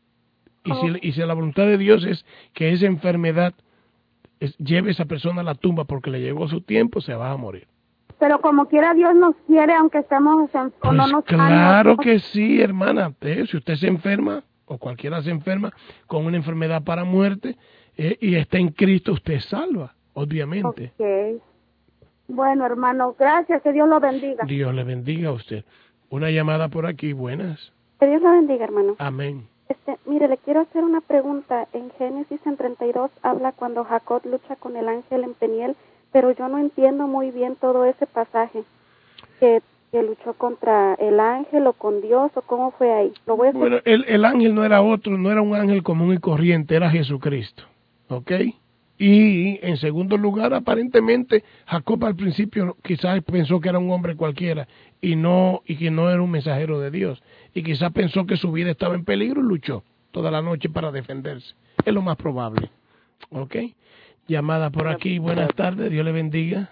Speaker 1: Y, oh. si, y si la voluntad de Dios es que esa enfermedad es, lleve a esa persona a la tumba porque le llegó su tiempo, se va a morir.
Speaker 5: Pero como quiera Dios nos quiere, aunque estemos en,
Speaker 1: pues
Speaker 5: o no nos
Speaker 1: claro
Speaker 5: años,
Speaker 1: que sí, hermana. Eh, si usted se enferma, o cualquiera se enferma con una enfermedad para muerte, eh, y está en Cristo, usted es salva, obviamente.
Speaker 5: Okay. Bueno, hermano, gracias, que Dios lo bendiga.
Speaker 1: Dios le bendiga a usted. Una llamada por aquí, buenas.
Speaker 5: Que Dios lo bendiga, hermano.
Speaker 1: Amén.
Speaker 5: Este, mire, le quiero hacer una pregunta. En Génesis en treinta y dos habla cuando Jacob lucha con el ángel en Peniel, pero yo no entiendo muy bien todo ese pasaje. Que que luchó contra el ángel o con Dios, o cómo fue ahí. Lo voy a
Speaker 1: Bueno, el, el ángel no era otro, no era un ángel común y corriente, era Jesucristo, ¿ok? Y en segundo lugar, aparentemente, Jacob al principio quizás pensó que era un hombre cualquiera y no y que no era un mensajero de Dios. Y quizás pensó que su vida estaba en peligro y luchó toda la noche para defenderse. Es lo más probable, ¿ok? Llamada por aquí, buenas tardes, Dios le bendiga.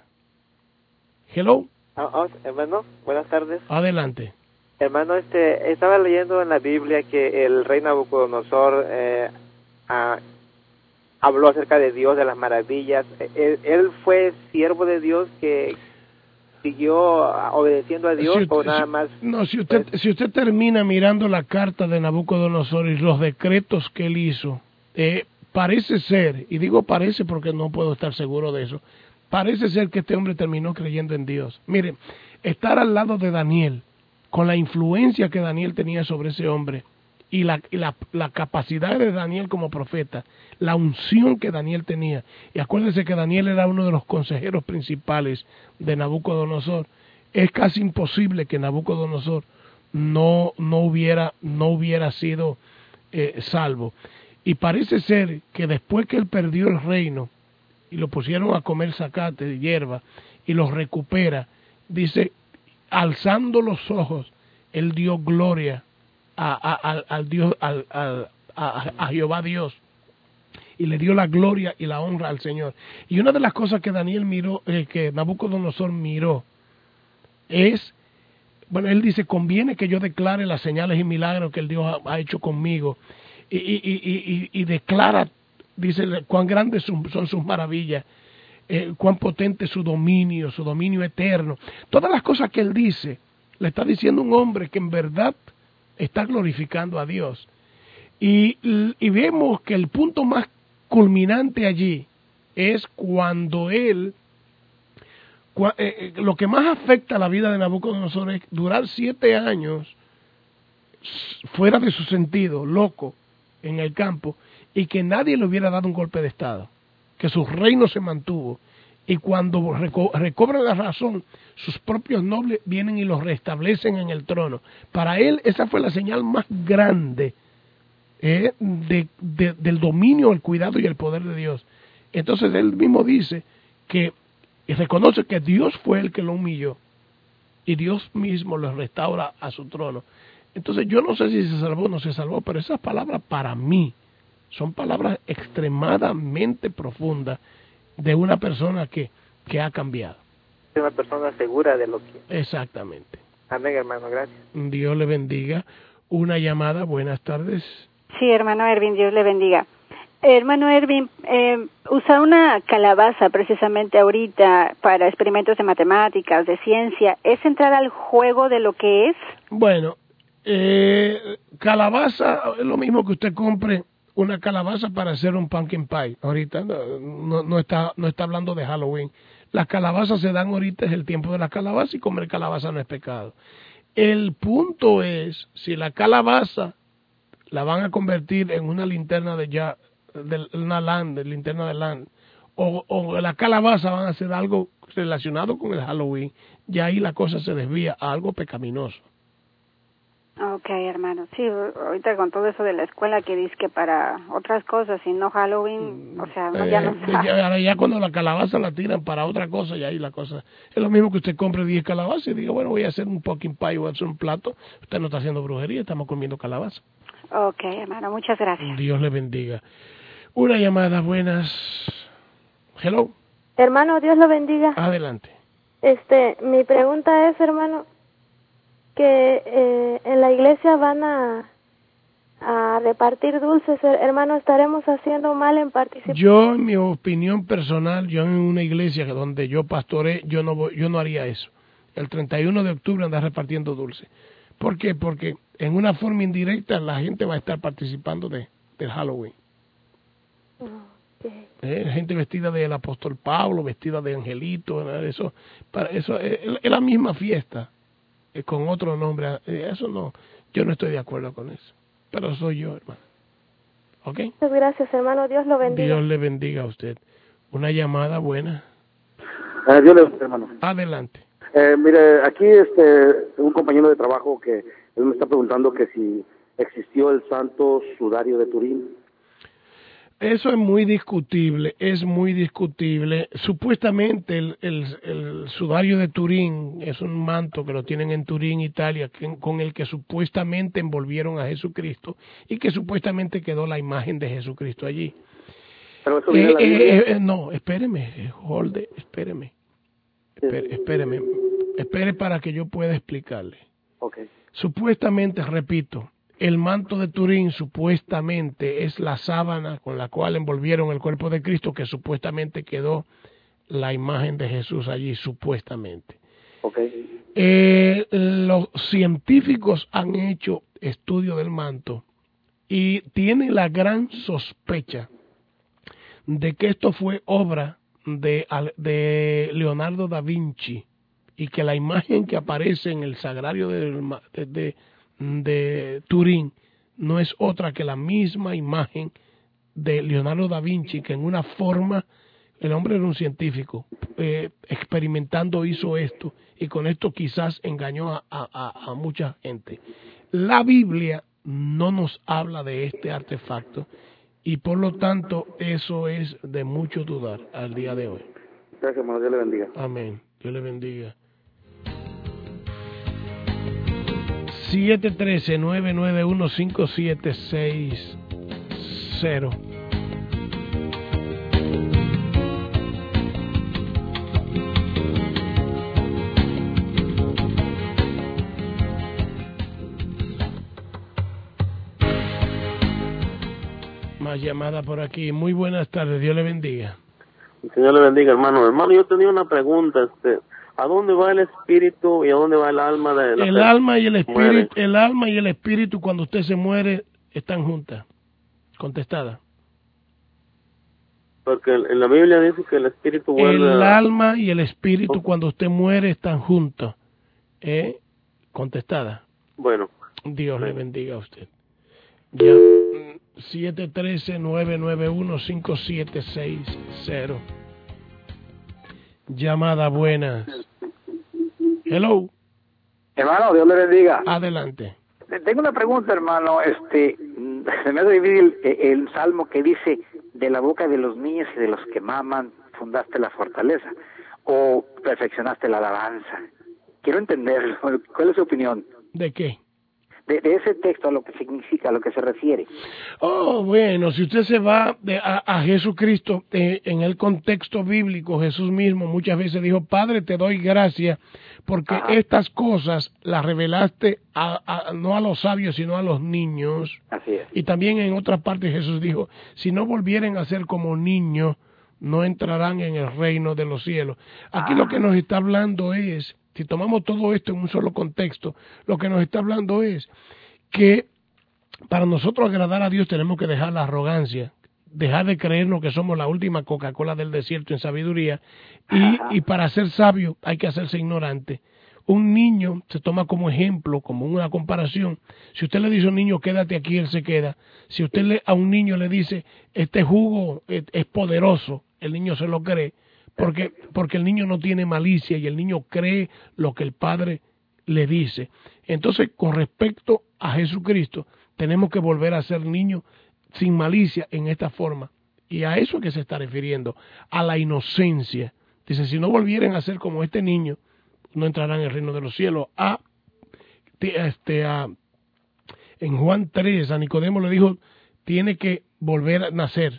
Speaker 1: Hello.
Speaker 6: Oh, oh, hermano, buenas tardes.
Speaker 1: Adelante.
Speaker 6: Hermano, este, estaba leyendo en la Biblia que el rey Nabucodonosor eh, a, habló acerca de Dios, de las maravillas. Él, él fue siervo de Dios que siguió obedeciendo a Dios, si usted, o nada más.
Speaker 1: No, si usted, pues, si usted termina mirando la carta de Nabucodonosor y los decretos que él hizo, eh, parece ser, y digo parece porque no puedo estar seguro de eso, parece ser que este hombre terminó creyendo en Dios. Mire, estar al lado de Daniel, con la influencia que Daniel tenía sobre ese hombre, y la, y la, la capacidad de Daniel como profeta, la unción que Daniel tenía, y acuérdense que Daniel era uno de los consejeros principales de Nabucodonosor, es casi imposible que Nabucodonosor no, no, hubiera, no hubiera sido eh, salvo. Y parece ser que después que él perdió el reino, y lo pusieron a comer zacate de hierba, y los recupera, dice, alzando los ojos, él dio gloria a, a, a, al Dios, al, al, a, a Jehová Dios, y le dio la gloria y la honra al Señor. Y una de las cosas que Daniel miró, eh, que Nabucodonosor miró, es, bueno, él dice, conviene que yo declare las señales y milagros que el Dios ha, ha hecho conmigo, y, y, y, y, y declara, dice, cuán grandes son, son sus maravillas, eh, cuán potente es su dominio, su dominio eterno. Todas las cosas que él dice, le está diciendo un hombre que en verdad está glorificando a Dios. Y, y vemos que el punto más culminante allí es cuando él, cua, eh, lo que más afecta a la vida de Nabucodonosor es durar siete años fuera de su sentido, loco, en el campo, y que nadie le hubiera dado un golpe de estado, que su reino se mantuvo, y cuando reco recobran la razón, sus propios nobles vienen y los restablecen en el trono. Para él esa fue la señal más grande eh, de, de, del dominio, el cuidado y el poder de Dios. Entonces él mismo dice que, y reconoce que Dios fue el que lo humilló, y Dios mismo lo restaura a su trono. Entonces yo no sé si se salvó o no se salvó, pero esas palabras para mí son palabras extremadamente profundas de una persona que, que ha cambiado.
Speaker 6: Es una persona segura de lo que...
Speaker 1: Exactamente.
Speaker 6: Amén, hermano, gracias.
Speaker 1: Dios le bendiga. Una llamada, buenas tardes.
Speaker 7: Sí, hermano Ervin, Dios le bendiga. Hermano Ervin, eh, usar una calabaza precisamente ahorita para experimentos de matemáticas, de ciencia, ¿es entrar al juego de lo que es?
Speaker 1: Bueno, eh, calabaza es lo mismo que usted compre una calabaza para hacer un pumpkin pie. Ahorita no, no, no está no está hablando de Halloween. Las calabazas se dan ahorita, es el tiempo de la calabaza, y comer calabaza no es pecado. El punto es si la calabaza la van a convertir en una linterna de ya de una land, de linterna de land, o, o la calabaza van a hacer algo relacionado con el Halloween, y ahí la cosa se desvía a algo pecaminoso.
Speaker 7: Ok, hermano. Sí, ahorita con todo eso de la escuela que dice que para otras cosas y no Halloween, o sea, no, ya no
Speaker 1: eh, ya, ya cuando la calabaza la tiran para otra cosa, y ahí la cosa es lo mismo que usted compre diez calabazas y diga, bueno, voy a hacer un pumpkin pie, voy a hacer un plato. Usted no está haciendo brujería, estamos comiendo calabaza.
Speaker 7: Ok, hermano, muchas gracias.
Speaker 1: Dios le bendiga. Una llamada, buenas. Hello.
Speaker 5: Hermano, Dios lo bendiga.
Speaker 1: Adelante.
Speaker 5: Este, mi pregunta es, hermano, que eh, en la iglesia van a, a repartir dulces, hermano, ¿estaremos haciendo mal en participar?
Speaker 1: Yo, en mi opinión personal, yo en una iglesia donde yo pastoré, yo no voy, yo no haría eso. El treinta y uno de octubre andar repartiendo dulces. ¿Por qué? Porque en una forma indirecta la gente va a estar participando de del Halloween.
Speaker 5: Okay.
Speaker 1: Eh, gente vestida del apóstol Pablo, vestida de angelito, eso, para eso es, es la misma fiesta, con otro nombre. Eso no, yo no estoy de acuerdo con eso, pero soy yo, hermano. ¿Ok?
Speaker 5: Muchas gracias, hermano, Dios lo bendiga.
Speaker 1: Dios le bendiga a usted. Una llamada buena.
Speaker 8: Uh, Dios le bendiga, hermano.
Speaker 1: Adelante.
Speaker 8: Eh, mire, aquí este un compañero de trabajo que él me está preguntando que si existió el santo sudario de Turín.
Speaker 1: Eso es muy discutible, es muy discutible. Supuestamente el, el, el sudario de Turín es un manto que lo tienen en Turín, Italia, que, con el que supuestamente envolvieron a Jesucristo y que supuestamente quedó la imagen de Jesucristo allí.
Speaker 8: Pero eso viene
Speaker 1: Eh,
Speaker 8: en la Biblia.
Speaker 1: eh, eh, no, espéreme, Holde, espéreme, espere, espéreme, espere para que yo pueda explicarle.
Speaker 8: Okay.
Speaker 1: Supuestamente, repito, el manto de Turín supuestamente es la sábana con la cual envolvieron el cuerpo de Cristo, que supuestamente quedó la imagen de Jesús allí, supuestamente.
Speaker 8: Okay.
Speaker 1: Eh, los científicos han hecho estudio del manto y tienen la gran sospecha de que esto fue obra de, de Leonardo da Vinci y que la imagen que aparece en el sagrario de, de, de de Turín no es otra que la misma imagen de Leonardo da Vinci, que en una forma, el hombre era un científico, eh, experimentando hizo esto, y con esto quizás engañó a, a, a mucha gente. La Biblia no nos habla de este artefacto, y por lo tanto eso es de mucho dudar al día de hoy.
Speaker 8: Gracias, hermano, Dios le bendiga.
Speaker 1: Amén, Dios le bendiga. siete uno tres, nueve nueve uno, cinco siete seis cero. Más llamada por aquí. Muy buenas tardes, Dios le bendiga.
Speaker 9: El Señor le bendiga, hermano. Hermano, yo tenía una pregunta, este... ¿A dónde va el espíritu y a dónde va el alma de la
Speaker 1: el alma y el espíritu, el alma y el espíritu cuando usted se muere están juntas? Contestada.
Speaker 9: Porque en la Biblia dice que el espíritu vuelve.
Speaker 1: El
Speaker 9: a...
Speaker 1: alma y el espíritu cuando usted muere están juntos. ¿Eh? Contestada.
Speaker 9: Bueno.
Speaker 1: Dios sí. Le bendiga a usted. Ya siete uno tres, nueve nueve uno, cinco siete seis cero. Llamada buenas. Hello.
Speaker 10: Hermano, Dios le bendiga.
Speaker 1: Adelante.
Speaker 10: Tengo una pregunta, hermano. Este, se me hace difícil el, el salmo que dice: de la boca de los niños y de los que maman fundaste la fortaleza, o perfeccionaste la alabanza. Quiero entenderlo. ¿Cuál es su opinión?
Speaker 1: ¿De qué?
Speaker 10: De, de ese texto, a lo que significa, a lo que se refiere.
Speaker 1: Oh, bueno, si usted se va de, a, a Jesucristo, eh, en el contexto bíblico, Jesús mismo muchas veces dijo: Padre, te doy gracias porque Ajá. estas cosas las revelaste a, a, no a los sabios, sino a los niños.
Speaker 10: Así es.
Speaker 1: Y también en otra parte Jesús dijo: si no volvieren a ser como niños, no entrarán en el reino de los cielos. Aquí Ajá. lo que nos está hablando es, si tomamos todo esto en un solo contexto, lo que nos está hablando es que para nosotros agradar a Dios tenemos que dejar la arrogancia, dejar de creernos que somos la última Coca-Cola del desierto en sabiduría, y, y para ser sabio hay que hacerse ignorante. Un niño se toma como ejemplo, como una comparación. Si usted le dice a un niño, quédate aquí, él se queda. Si usted le, a un niño le dice, este jugo es, es poderoso, el niño se lo cree. Porque, porque el niño no tiene malicia y el niño cree lo que el padre le dice. Entonces, con respecto a Jesucristo, tenemos que volver a ser niños sin malicia en esta forma. Y a eso es que se está refiriendo, a la inocencia. Dice, si no volvieran a ser como este niño, no entrarán en el reino de los cielos. A, este, a, en Juan tres, a Nicodemo le dijo, tiene que volver a nacer.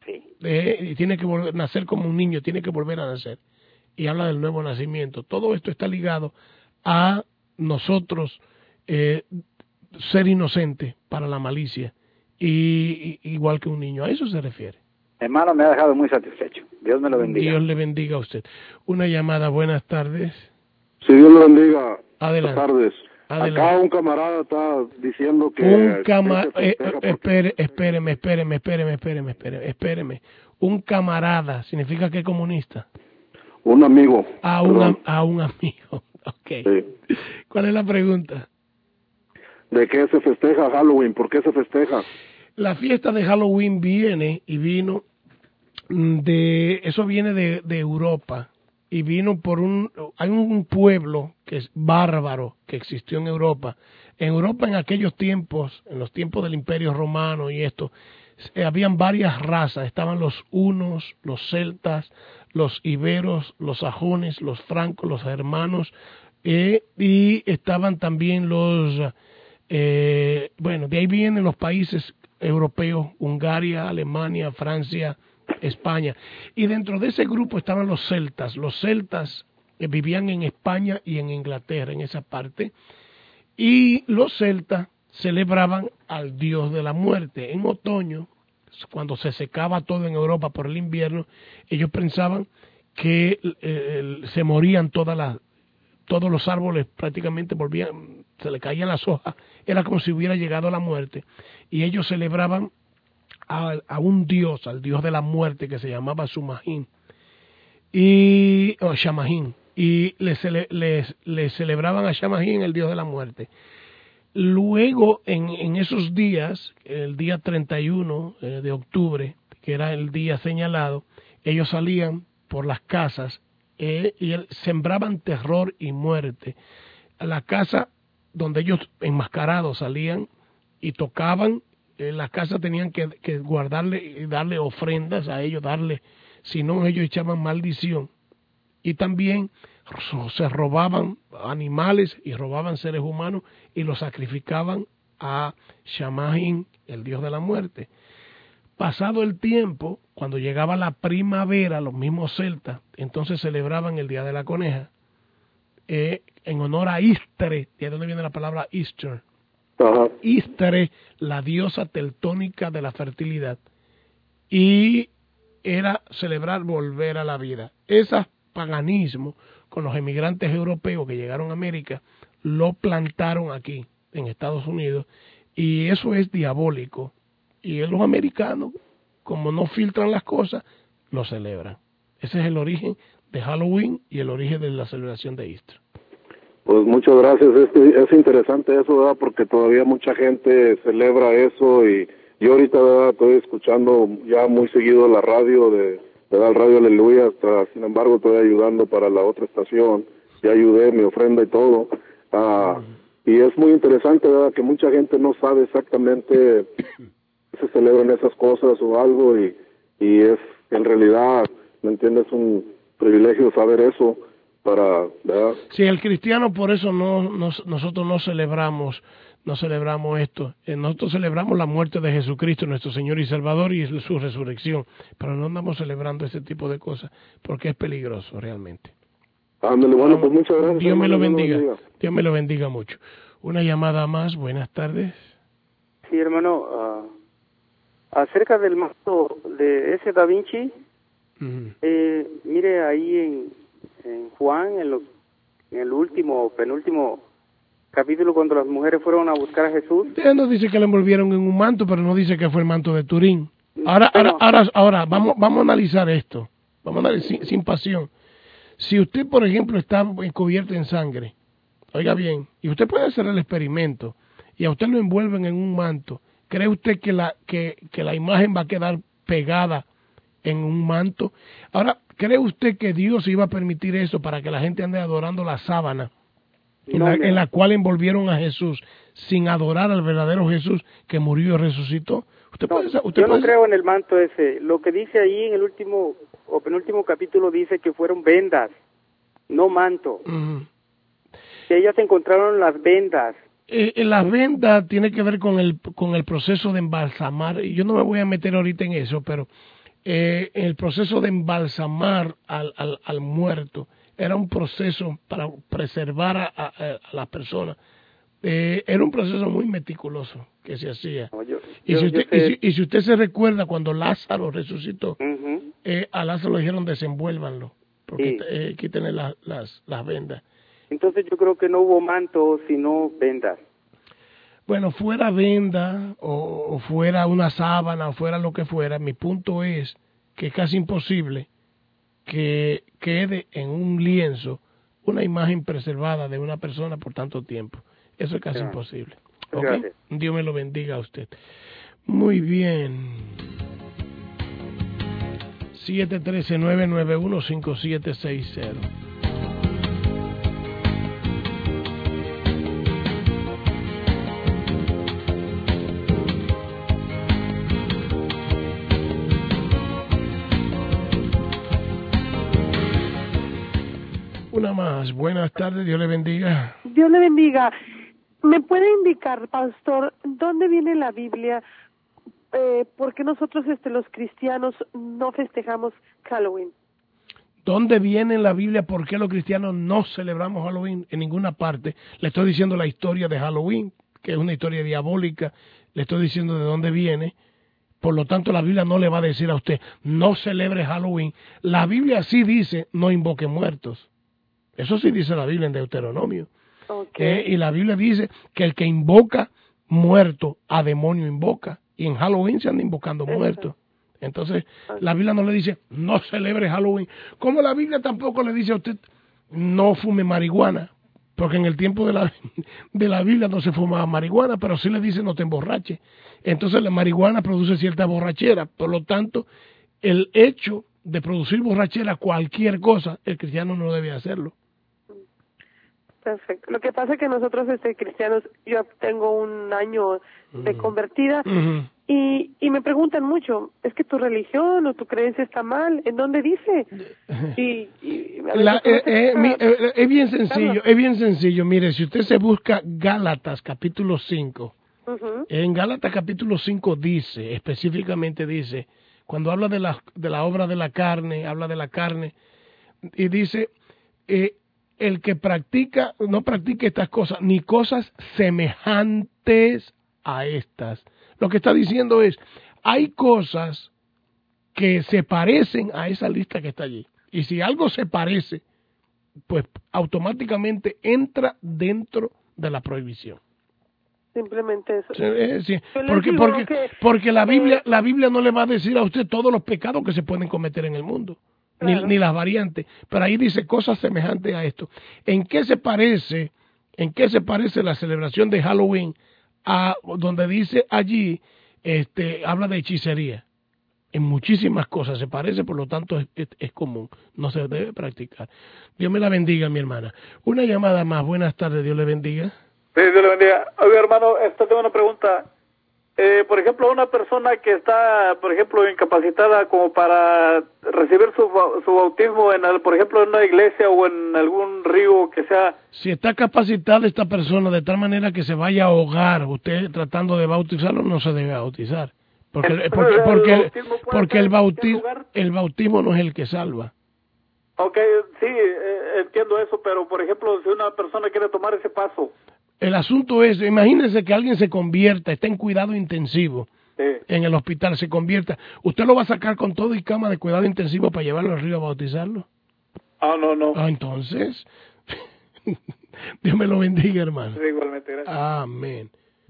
Speaker 1: Eh, tiene que volver a nacer como un niño, tiene que volver a nacer. Y habla del nuevo nacimiento. Todo esto está ligado a nosotros eh, ser inocentes para la malicia, y, y igual que un niño. A eso se refiere.
Speaker 10: Hermano, me ha dejado muy satisfecho. Dios me lo bendiga.
Speaker 1: Dios le bendiga a usted. Una llamada, buenas tardes.
Speaker 11: Sí, Dios le bendiga.
Speaker 1: Adelante.
Speaker 11: Buenas tardes.
Speaker 1: Adelante.
Speaker 11: Acá un camarada está diciendo que...
Speaker 1: Un camarada... Eh, espere, espéreme, espéreme, espéreme, espéreme, espéreme, espéreme. Un camarada, ¿significa que es comunista?
Speaker 11: Un amigo.
Speaker 1: A un, a un amigo. Ok.
Speaker 11: Sí.
Speaker 1: ¿Cuál es la pregunta?
Speaker 11: ¿De qué se festeja Halloween? ¿Por qué se festeja?
Speaker 1: La fiesta de Halloween viene y vino de... Eso viene de, de Europa. y vino por un... Hay un pueblo que es bárbaro que existió en Europa. En Europa en aquellos tiempos, en los tiempos del Imperio Romano y esto, eh, habían varias razas. Estaban los hunos, los celtas, los iberos, los sajones, los francos, los germanos, eh, y estaban también los... Eh, bueno, de ahí vienen los países europeos, Hungaria, Alemania, Francia, España. Y dentro de ese grupo estaban los celtas. Los celtas eh, vivían en España y en Inglaterra, en esa parte. Y los celtas celebraban al dios de la muerte. En otoño, cuando se secaba todo en Europa por el invierno, ellos pensaban que eh, se morían todas las todos los árboles prácticamente volvían, se le caían las hojas, era como si hubiera llegado la muerte, y ellos celebraban a, a un dios, al dios de la muerte que se llamaba Sumajín, y, o Shamajín, y le, le, le celebraban a Shamajín, el dios de la muerte. Luego, en, en esos días, el día treinta y uno de octubre, que era el día señalado, ellos salían por las casas Eh, y sembraban terror y muerte. A la casa donde ellos enmascarados salían y tocaban, en la casa tenían que, que guardarle y darle ofrendas a ellos, darle, si no ellos echaban maldición. Y también se robaban animales y robaban seres humanos y los sacrificaban a Shamajín, el dios de la muerte. Pasado el tiempo, cuando llegaba la primavera, los mismos celtas, entonces celebraban el Día de la Coneja, eh, en honor a Istre, de donde viene la palabra Easter. Uh-huh. Istre, la diosa teltónica de la fertilidad, y era celebrar volver a la vida. Ese paganismo, con los emigrantes europeos que llegaron a América, lo plantaron aquí, en Estados Unidos, y eso es diabólico. Y los americanos, como no filtran las cosas, lo celebran. Ese es el origen de Halloween y el origen de la celebración de Easter.
Speaker 11: Pues muchas gracias. Es, es interesante eso, ¿verdad? Porque todavía mucha gente celebra eso, y yo ahorita, ¿verdad?, estoy escuchando ya muy seguido la radio de, ¿verdad?, el Radio Aleluya. Hasta, sin embargo, estoy ayudando para la otra estación. Ya ayudé, mi ofrenda y todo. Ah, uh-huh. Y es muy interesante, ¿verdad?, que mucha gente no sabe exactamente se celebran esas cosas o algo, y, y es en realidad, ¿me entiendes?, un privilegio saber eso para, ¿verdad?
Speaker 1: Sí, el cristiano por eso no, no nosotros no celebramos no celebramos esto. Nosotros celebramos la muerte de Jesucristo, nuestro Señor y Salvador, y su resurrección, pero no andamos celebrando ese tipo de cosas porque es peligroso realmente.
Speaker 11: Ándale, bueno, pues muchas gracias.
Speaker 1: Dios me lo bendiga. Dios me lo bendiga mucho. Una llamada más. Buenas tardes.
Speaker 12: Sí, hermano, uh... acerca del manto de ese Da Vinci, uh-huh. eh, mire ahí en, en Juan, en, lo, en el último, penúltimo capítulo, cuando las mujeres fueron a buscar a Jesús.
Speaker 1: Él nos dice que le envolvieron en un manto, pero no dice que fue el manto de Turín. Ahora, ahora, ahora, ahora vamos, vamos a analizar esto, vamos a analizar sin, sin pasión. Si usted, por ejemplo, está cubierto en sangre, oiga bien, y usted puede hacer el experimento, y a usted lo envuelven en un manto, ¿cree usted que la, que, que la imagen va a quedar pegada en un manto? Ahora, ¿cree usted que Dios iba a permitir eso para que la gente ande adorando la sábana en, no, la, en la cual envolvieron a Jesús sin adorar al verdadero Jesús que murió y resucitó? ¿Usted
Speaker 12: no,
Speaker 1: puede, usted
Speaker 12: yo
Speaker 1: puede...
Speaker 12: no creo en el manto ese. Lo que dice ahí en el último o penúltimo capítulo dice que fueron vendas, no manto. Uh-huh. Que ellas encontraron las vendas.
Speaker 1: Eh, la venda tiene que ver con el con el proceso de embalsamar. Yo no me voy a meter ahorita en eso, pero eh, el proceso de embalsamar al, al, al muerto era un proceso para preservar a, a, a las personas. Eh, era un proceso muy meticuloso que se hacía. No, yo, y, yo, si usted, y, si, y si usted se recuerda cuando Lázaro resucitó, uh-huh. eh, a Lázaro le dijeron desenvuélvanlo, porque sí. eh, quítenle la, las, las vendas.
Speaker 12: Entonces yo creo que no hubo manto, sino vendas.
Speaker 1: Bueno, fuera venda o, o fuera una sábana o fuera lo que fuera, mi punto es que es casi imposible que quede en un lienzo una imagen preservada de una persona por tanto tiempo. Eso es casi sí. imposible. ¿Okay? Dios me lo bendiga a usted. Muy bien. siete uno tres, nueve nueve uno, cinco siete seis cero. Una más. Buenas tardes, Dios le bendiga.
Speaker 13: Dios le bendiga. ¿Me puede indicar, pastor, dónde viene la Biblia? Eh, ¿Por qué nosotros, este, los cristianos, no festejamos Halloween?
Speaker 1: ¿Dónde viene en la Biblia por qué los cristianos no celebramos Halloween? En ninguna parte. Le estoy diciendo la historia de Halloween, que es una historia diabólica. Le estoy diciendo de dónde viene. Por lo tanto, la Biblia no le va a decir a usted, no celebre Halloween. La Biblia sí dice, no invoque muertos. Eso sí dice la Biblia en Deuteronomio. Okay. Eh, y la Biblia dice que el que invoca muerto, a demonio invoca. Y en Halloween se anda invocando Eso. muertos. Entonces, okay. la Biblia no le dice, no celebre Halloween. Como la Biblia tampoco le dice a usted, no fume marihuana. Porque en el tiempo de la, de la Biblia no se fumaba marihuana, pero sí le dice, no te emborraches. Entonces, la marihuana produce cierta borrachera. Por lo tanto, el hecho de producir borrachera, cualquier cosa, el cristiano no debe hacerlo.
Speaker 13: Perfecto. Lo que pasa es que nosotros, este, cristianos, yo tengo un año de convertida
Speaker 1: uh-huh.
Speaker 13: y, y me preguntan mucho, ¿es que tu religión o tu creencia está mal? ¿En dónde dice? Y, y
Speaker 1: La, eh, eh, mi, eh, es bien sencillo, es bien sencillo. Mire, si usted se busca Gálatas capítulo cinco, uh-huh. en Gálatas capítulo cinco dice, específicamente dice, cuando habla de la, de la obra de la carne, habla de la carne, y dice, eh, el que practica, no practique estas cosas, ni cosas semejantes a estas. Lo que está diciendo es, hay cosas que se parecen a esa lista que está allí. Y si algo se parece, pues automáticamente entra dentro de la prohibición.
Speaker 13: Simplemente eso.
Speaker 1: Sí, sí. Porque, porque, que, porque la Biblia, eh, la Biblia no le va a decir a usted todos los pecados que se pueden cometer en el mundo. Claro. Ni, ni las variantes, pero ahí dice cosas semejantes a esto. ¿En qué se parece, en qué se parece la celebración de Halloween a donde dice allí, este, habla de hechicería? En muchísimas cosas se parece, por lo tanto es, es, es común, no se debe practicar. Dios me la bendiga, mi hermana. Una llamada más. Buenas tardes, Dios le bendiga.
Speaker 14: Sí, Dios le bendiga. Oye, hermano, esta tengo una pregunta. Eh, por ejemplo, una persona que está, por ejemplo, incapacitada como para recibir su, su bautismo, en el, por ejemplo, en una iglesia o en algún río que sea...
Speaker 1: Si está capacitada esta persona de tal manera que se vaya a ahogar, usted tratando de bautizarlo, no se debe bautizar. Porque, el, porque, porque, el, porque el, bautismo, el bautismo no es el que salva.
Speaker 14: Ok, sí, eh, entiendo eso, pero, por ejemplo, si una persona quiere tomar ese paso...
Speaker 1: El asunto es, imagínese que alguien se convierta, está en cuidado intensivo, sí. en el hospital, se convierta. ¿Usted lo va a sacar con todo y cama de cuidado intensivo para llevarlo al río a bautizarlo?
Speaker 14: Ah, no, no.
Speaker 1: Ah, entonces, Dios me lo bendiga, hermano.
Speaker 14: Sí, igualmente, gracias.
Speaker 1: Amén.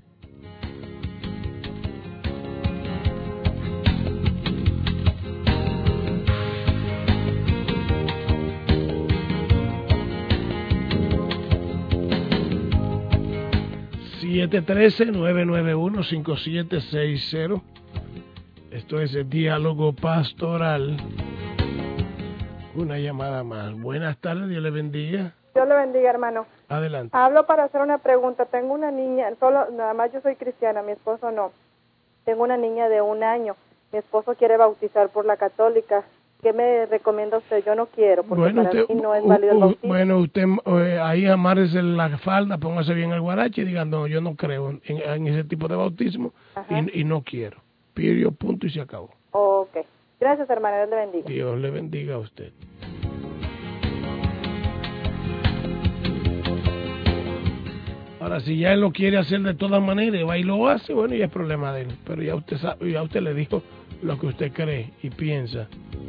Speaker 1: siete uno tres, nueve nueve uno, cinco siete seis cero. Esto es el diálogo pastoral. Una llamada más. Buenas tardes, Dios le bendiga.
Speaker 15: Dios le bendiga, hermano.
Speaker 1: Adelante.
Speaker 15: Hablo para hacer una pregunta. Tengo una niña, solo nada más yo soy cristiana, mi esposo no. Tengo una niña de un año. Mi esposo quiere bautizar por la católica. ¿Qué me recomienda usted? Yo no quiero, porque bueno, para usted, mí no es válido el bautismo.
Speaker 1: Bueno, usted eh, ahí amárrese la falda, póngase bien el guarache y diga, no, yo no creo en, en ese tipo de bautismo y, y no quiero. Pirio, punto y se acabó.
Speaker 15: Ok. Gracias, hermana. Dios le bendiga.
Speaker 1: Dios le bendiga a usted. Ahora, si ya él lo quiere hacer de todas maneras, va y lo hace, bueno, ya es problema de él. Pero ya usted sabe, ya usted le dijo lo que usted cree y piensa.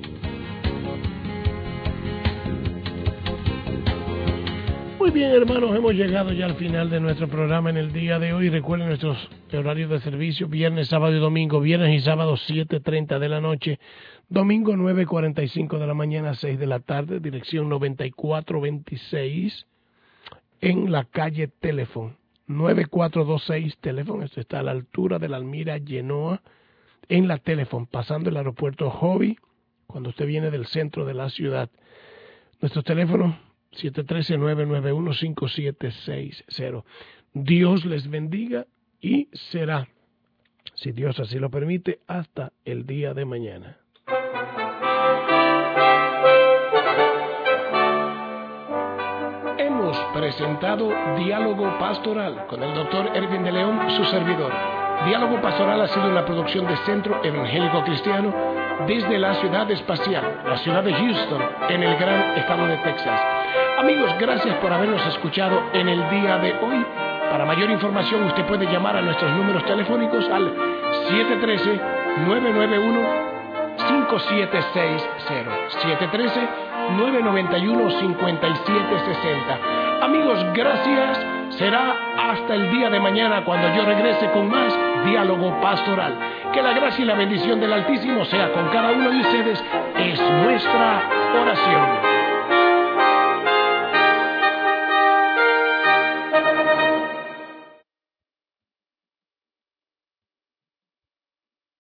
Speaker 1: Muy bien, hermanos, hemos llegado ya al final de nuestro programa en el día de hoy. Recuerden nuestros horarios de servicio: viernes, sábado y domingo. Viernes y sábado siete treinta de la noche, domingo nueve cuarenta y cinco de la mañana, seis de la tarde, dirección noventa y cuatro veintiséis en la calle Teléfono, nueve cuatro dos seis Teléfono. Esto está a la altura de la Almira Genoa, en la Teléfono, pasando el aeropuerto Hobby cuando usted viene del centro de la ciudad. Nuestro teléfono siete uno tres, nueve nueve uno, cinco siete seis cero. Dios les bendiga y será, si Dios así lo permite, hasta el día de mañana. Hemos presentado Diálogo Pastoral con el doctor Erwin de León, su servidor. Diálogo Pastoral ha sido una producción de Centro Evangélico Cristiano desde la ciudad espacial, la ciudad de Houston, en el gran estado de Texas. Amigos, gracias por habernos escuchado en el día de hoy. Para mayor información usted puede llamar a nuestros números telefónicos al siete uno tres, nueve nueve uno, cinco siete seis cero, siete uno tres, nueve nueve uno, cinco siete seis cero. Amigos, gracias. Será hasta el día de mañana cuando yo regrese con más Diálogo Pastoral. Que la gracia y la bendición del Altísimo sea con cada uno de ustedes. Es nuestra oración.